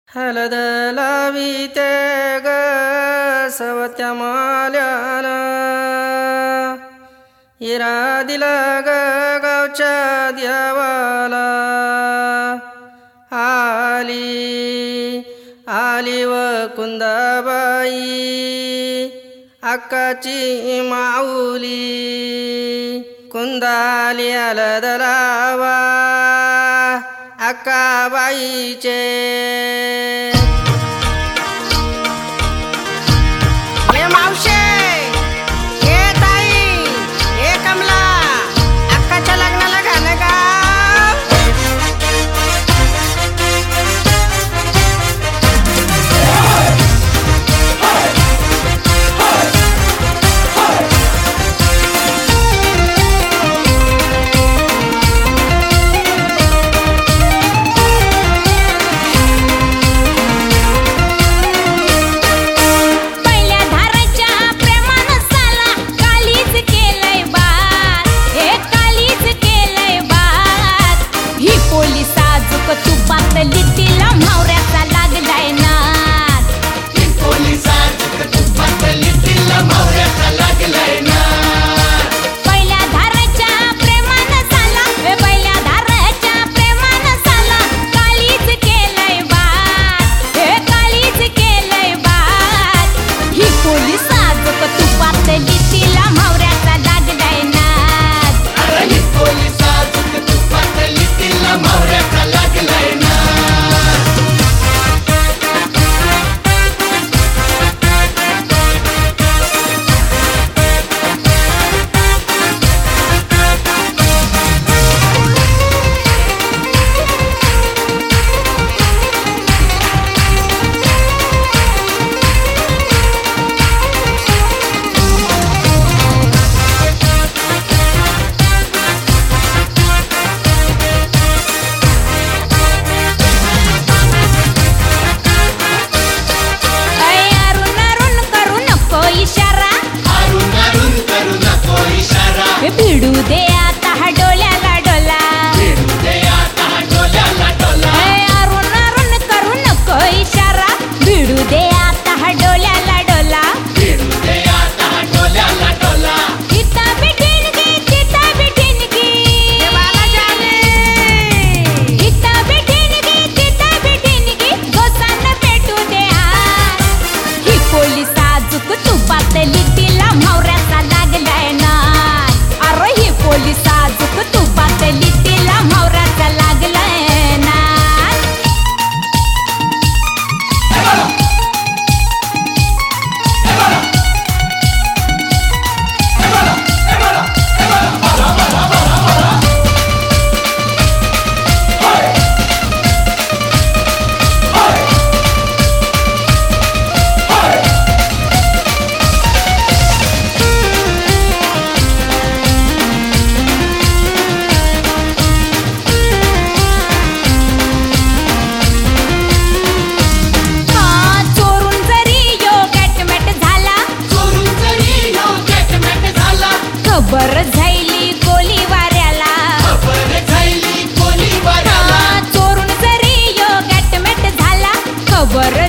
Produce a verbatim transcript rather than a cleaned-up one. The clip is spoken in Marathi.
हलद लाविते ग सवत्या माल्यानं हिरा दिला ग गावच्या देवाला। आली आली व कुंदाबाई अक्काची माऊली, कुंदाली हलद लावा अक्काबाईचे। ये मावशे, ये ताई, ये कमला, अक्काच्या लग्नाला गाणं गा। तिला म्हावऱ्याचा लागलाय नाद, पोलिसात तुपातली तिला म्हावऱ्याचा लागलाय नाद। पहिल्या धाराच्या प्रेमानं साला, वे पहिल्या धाराच्या प्रेमानं साला काळीच केलंय बात, हे काळीच केलंय बात। ही पोलीस आजक तुपातली तिला म्हावऱ्याचा लागलाय नाद, अरे ही पोलिसात तुपातली तिला म्हावऱ्याचा लागलाय नाद। भिडू दे आता हा डोल्याला डोला, भिडू दे आता हा डोल्याला डोला। अरुण अरुण करू नको इशारा, भिडू दे आता हा डोल्याला डोला, भिडू दे आता हा डोल्याला डोला। इता बिठीन की तिता बिठीन की, ये बाला जाने, इता बिठीन की तिता बिठीन की, गोसान पेटू दे हात। ही पोलीस आजूक तुपातली तिला म्हावऱ्याचा लागलाय नाद, अरे ही पोलीस आजूक तुपातली तिला म्हावऱ्याचा लागलाय नाद। हा, चोरून जरी यो गॅटमॅट झाला, चोरून जरी यो गॅटमॅट झाला, खबर झाली गोली वाऱ्याला। खबर झाली गोलीबाराला। हा, चोरून जरी यो गॅटमॅट झाला, खबर